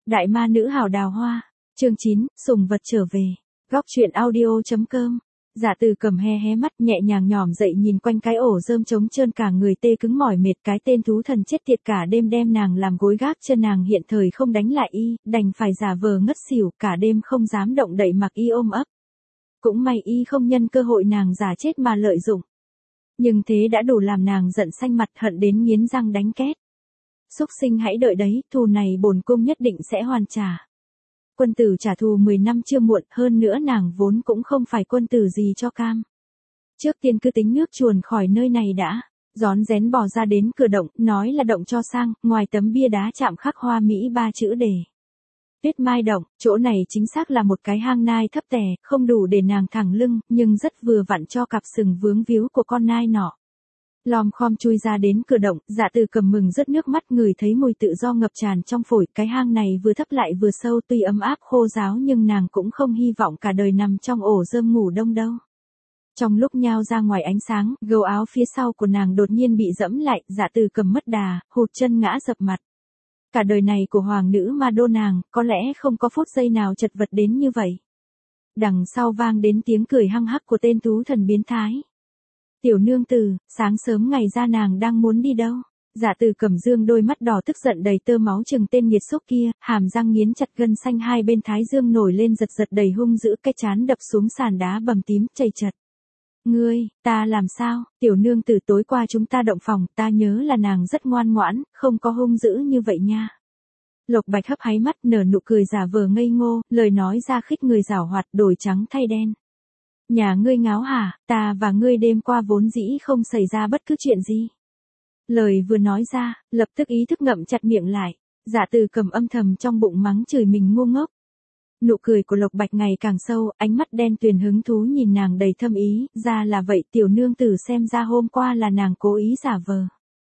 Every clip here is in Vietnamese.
Đại ma nữ hào đào hoa. Chương 9, sùng vật trở về. Góc truyện audio.com. Dạ Từ Cầm hé hé mắt nhẹ nhàng nhòm dậy nhìn quanh cái ổ rơm trống trơn cả người tê cứng mỏi mệt, cái tên thú thần chết tiệt cả đêm đem nàng làm gối gác chân nàng hiện thời không đánh lại y, đành phải giả vờ ngất xỉu cả đêm không dám động đậy mặc y ôm ấp. Cũng may y không nhân cơ hội nàng giả chết mà lợi dụng. Nhưng thế đã đủ làm nàng giận xanh mặt hận đến nghiến răng đánh két. Súc sinh hãy đợi đấy, thù này bổn cung nhất định sẽ hoàn trả. Quân tử trả thù 10 năm chưa muộn, hơn nữa nàng vốn cũng không phải quân tử gì cho cam. Trước tiên cứ tính nước chuồn khỏi nơi này đã. Rón rén bò ra đến cửa động, nói là động cho sang, ngoài tấm bia đá chạm khắc hoa mỹ 3 chữ đề. Tuyết Mai Động, chỗ này chính xác là một cái hang nai thấp tè, không đủ để nàng thẳng lưng, nhưng rất vừa vặn cho cặp sừng vướng víu của con nai nọ. Lom khom chui ra đến cửa động, Dạ Từ Cầm mừng rớt nước mắt, ngửi thấy mùi tự do ngập tràn trong phổi. Cái hang này vừa thấp lại vừa sâu, tuy ấm áp khô ráo nhưng nàng cũng không hy vọng cả đời nằm trong ổ rơm ngủ đông đâu. Trong lúc nhao ra ngoài ánh sáng, gấu áo phía sau của nàng đột nhiên bị dẫm lại, Dạ Từ Cầm mất đà, hụt chân ngã dập mặt. Cả đời này của hoàng nữ ma đô nàng, có lẽ không có phút giây nào chật vật đến như vậy. Đằng sau vang đến tiếng cười hăng hắc của tên thú thần biến thái. Tiểu nương tử, sáng sớm ngày ra nàng đang muốn đi đâu? Dạ Từ Cầm dương đôi mắt đỏ tức giận đầy tơ máu chừng tên nghiệt xúc kia, hàm răng nghiến chặt, gân xanh hai bên thái dương nổi lên giật giật đầy hung dữ, cái trán đập xuống sàn đá bầm tím, chảy chật. Ngươi, ta làm sao? Tiểu nương tử, tối qua chúng ta động phòng, ta nhớ là nàng rất ngoan ngoãn, không có hung dữ như vậy nha. Lộc Bạch hấp háy mắt nở nụ cười giả vờ ngây ngô, lời nói ra khích người giảo hoạt, đổi trắng thay đen. Nhà ngươi ngáo hả, ta và ngươi đêm qua vốn dĩ không xảy ra bất cứ chuyện gì. Lời vừa nói ra, lập tức ý thức ngậm chặt miệng lại. Dạ Từ Cầm âm thầm trong bụng mắng chửi mình ngu ngốc. Nụ cười của Lộc Bạch ngày càng sâu, ánh mắt đen tuyền hứng thú nhìn nàng đầy thâm ý. Ra là vậy, tiểu nương tử, xem ra hôm qua là nàng cố ý giả vờ.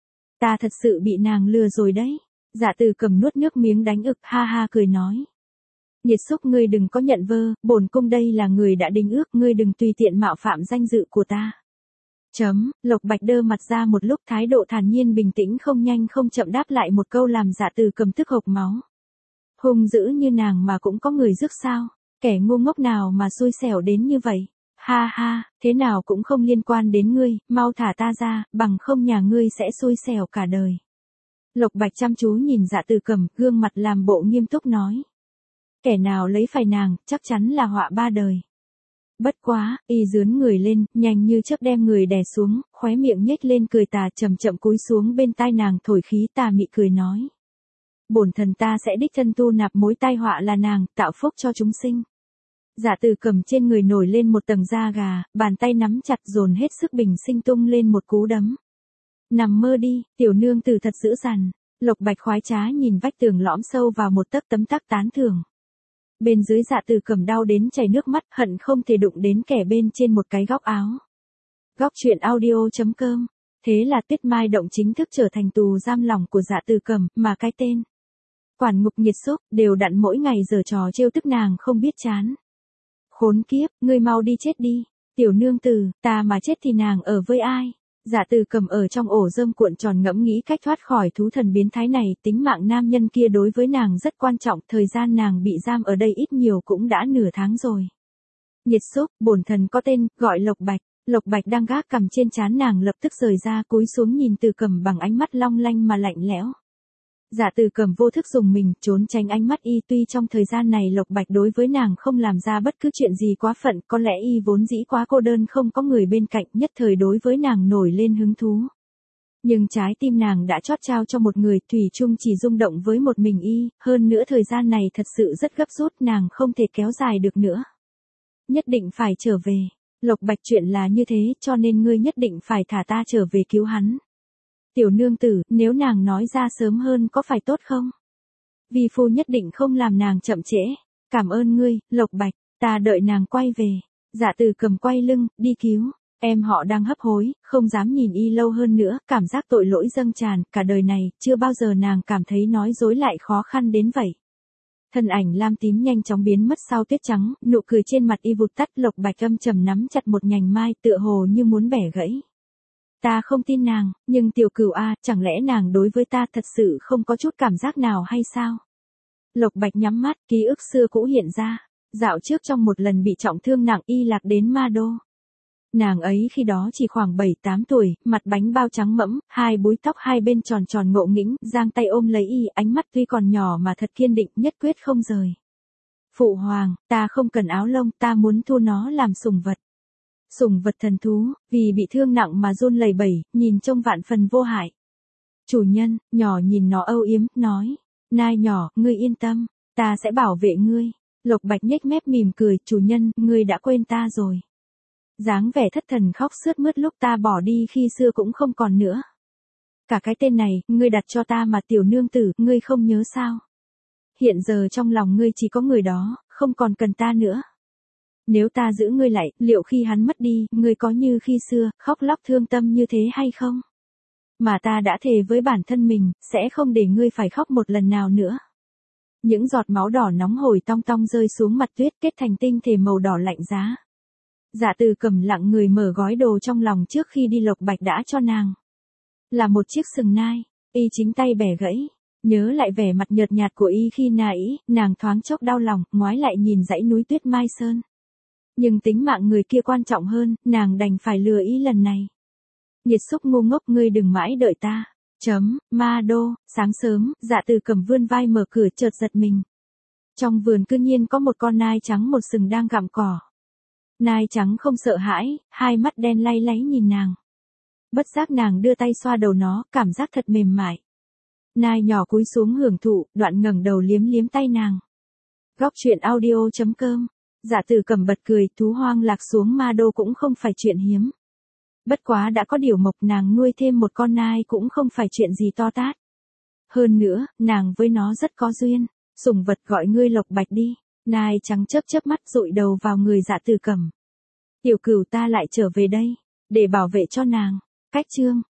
Ta thật sự bị nàng lừa rồi đấy. Dạ Từ Cầm nuốt nước miếng đánh ực, ha ha cười nói. Nhiệt xúc, ngươi đừng có nhận vơ, bổn cung đây là người đã đính ước, ngươi đừng tùy tiện mạo phạm danh dự của ta. Lộc Bạch đơ mặt ra một lúc, thái độ thản nhiên bình tĩnh không nhanh không chậm đáp lại một câu làm Dạ Từ Cầm tức hộc máu. Hung dữ như nàng mà cũng có người rước sao? Kẻ ngu ngốc nào mà xui xẻo đến như vậy? Ha ha, thế nào cũng không liên quan đến ngươi, mau thả ta ra, bằng không nhà ngươi sẽ xui xẻo cả đời. Lộc Bạch chăm chú nhìn Dạ Từ Cầm, gương mặt làm bộ nghiêm túc nói. Kẻ nào lấy phải nàng, chắc chắn là họa ba đời. Bất quá, y dướn người lên, nhanh như chớp đem người đè xuống, khóe miệng nhếch lên cười tà, chậm chậm cúi xuống bên tai nàng thổi khí tà mị cười nói. Bổn thần ta sẽ đích thân tu nạp mối tai họa là nàng, tạo phúc cho chúng sinh. Dạ Từ Cầm trên người nổi lên một tầng da gà, bàn tay nắm chặt dồn hết sức bình sinh tung lên một cú đấm. Nằm mơ đi, tiểu nương tử thật dữ dằn. Lộc Bạch khoái trá nhìn vách tường lõm sâu vào một tấc tấm tắc tán thưởng. Bên dưới Dạ Từ Cầm đau đến chảy nước mắt, hận không thể đụng đến kẻ bên trên một cái góc áo. Góc truyện audio.com. Thế là Tuyết Mai Động chính thức trở thành tù giam lòng của Dạ Từ Cầm, mà cái tên quản ngục nhiệt xúc đều đặn mỗi ngày giở trò trêu tức nàng không biết chán. Khốn kiếp, ngươi mau đi chết đi. Tiểu nương tử, ta mà chết thì nàng ở với ai? Dạ Từ Cầm ở trong ổ rơm cuộn tròn ngẫm nghĩ cách thoát khỏi thú thần biến thái này, tính mạng nam nhân kia đối với nàng rất quan trọng, thời gian nàng bị giam ở đây ít nhiều cũng đã nửa tháng rồi. Nhiệt xúc, bổn thần có tên, gọi Lộc Bạch. Lộc Bạch đang gác cằm trên trán nàng lập tức rời ra, cúi xuống nhìn Từ Cầm bằng ánh mắt long lanh mà lạnh lẽo. Dạ Từ Cầm vô thức dùng mình, trốn tránh ánh mắt y, tuy trong thời gian này Lộc Bạch đối với nàng không làm ra bất cứ chuyện gì quá phận, có lẽ y vốn dĩ quá cô đơn không có người bên cạnh, nhất thời đối với nàng nổi lên hứng thú. Nhưng trái tim nàng đã chót trao cho một người, thủy chung chỉ rung động với một mình y, hơn nữa thời gian này thật sự rất gấp rút, nàng không thể kéo dài được nữa. Nhất định phải trở về. Lộc Bạch, chuyện là như thế, cho nên ngươi nhất định phải thả ta trở về cứu hắn. Tiểu nương tử, nếu nàng nói ra sớm hơn có phải tốt không? Vi phu nhất định không làm nàng chậm trễ. Cảm ơn ngươi, Lộc Bạch, ta đợi nàng quay về. Dạ Từ Cầm quay lưng, đi cứu. Em họ đang hấp hối, không dám nhìn y lâu hơn nữa, cảm giác tội lỗi dâng tràn, cả đời này, chưa bao giờ nàng cảm thấy nói dối lại khó khăn đến vậy. Thân ảnh lam tím nhanh chóng biến mất sau tuyết trắng, nụ cười trên mặt y vụt tắt, Lộc Bạch âm trầm nắm chặt một nhành mai, tựa hồ như muốn bẻ gãy. Ta không tin nàng, nhưng tiểu cửu a, chẳng lẽ nàng đối với ta thật sự không có chút cảm giác nào hay sao? Lộc Bạch nhắm mắt, ký ức xưa cũ hiện ra. Dạo trước trong một lần bị trọng thương nặng y lạc đến Ma Đô. Nàng ấy khi đó chỉ khoảng 7-8 tuổi, mặt bánh bao trắng mẫm, hai búi tóc hai bên tròn tròn ngộ nghĩnh, giang tay ôm lấy y, ánh mắt tuy còn nhỏ mà thật kiên định, nhất quyết không rời. Phụ hoàng, ta không cần áo lông, ta muốn thu nó làm sủng vật. Sủng vật thần thú, vì bị thương nặng mà run lẩy bẩy, nhìn trông vạn phần vô hại. Chủ nhân, nhỏ nhìn nó âu yếm, nói. Nai nhỏ, ngươi yên tâm, ta sẽ bảo vệ ngươi. Lộc Bạch nhếch mép mỉm cười, chủ nhân, ngươi đã quên ta rồi. Dáng vẻ thất thần khóc sướt mướt lúc ta bỏ đi khi xưa cũng không còn nữa. Cả cái tên này, ngươi đặt cho ta mà tiểu nương tử, ngươi không nhớ sao? Hiện giờ trong lòng ngươi chỉ có người đó, không còn cần ta nữa. Nếu ta giữ ngươi lại, liệu khi hắn mất đi, ngươi có như khi xưa, khóc lóc thương tâm như thế hay không? Mà ta đã thề với bản thân mình, sẽ không để ngươi phải khóc một lần nào nữa. Những giọt máu đỏ nóng hổi tong tong rơi xuống mặt tuyết kết thành tinh thể màu đỏ lạnh giá. Dạ Từ Cẩm lặng người mở gói đồ trong lòng trước khi đi. Lộc Bạch đã cho nàng. Là một chiếc sừng nai, y chính tay bẻ gãy. Nhớ lại vẻ mặt nhợt nhạt của y khi nài ý, nàng thoáng chốc đau lòng, ngoái lại nhìn dãy núi tuyết Mai Sơn. Nhưng tính mạng người kia quan trọng hơn, nàng đành phải lừa y lần này. Nghiệt xúc ngu ngốc, ngươi đừng mãi đợi ta. Ma Đô, sáng sớm, Dạ Từ Cẩm vươn vai mở cửa chợt giật mình. Trong vườn cư nhiên có một con nai trắng một sừng đang gặm cỏ. Nai trắng không sợ hãi, hai mắt đen lay láy nhìn nàng. Bất giác nàng đưa tay xoa đầu nó, cảm giác thật mềm mại. Nai nhỏ cúi xuống hưởng thụ, đoạn ngẩng đầu liếm liếm tay nàng. Góc truyện audio.com. Dạ Từ Cẩm bật cười, thú hoang lạc xuống Ma Đô cũng không phải chuyện hiếm. Bất quá đã có điều mộc, nàng nuôi thêm một con nai cũng không phải chuyện gì to tát. Hơn nữa, nàng với nó rất có duyên. Sủng vật gọi ngươi Lộc Bạch đi. Nai trắng chớp chớp mắt dụi đầu vào người Dạ Từ Cẩm. Tiểu cửu ta lại trở về đây, để bảo vệ cho nàng. Cách chương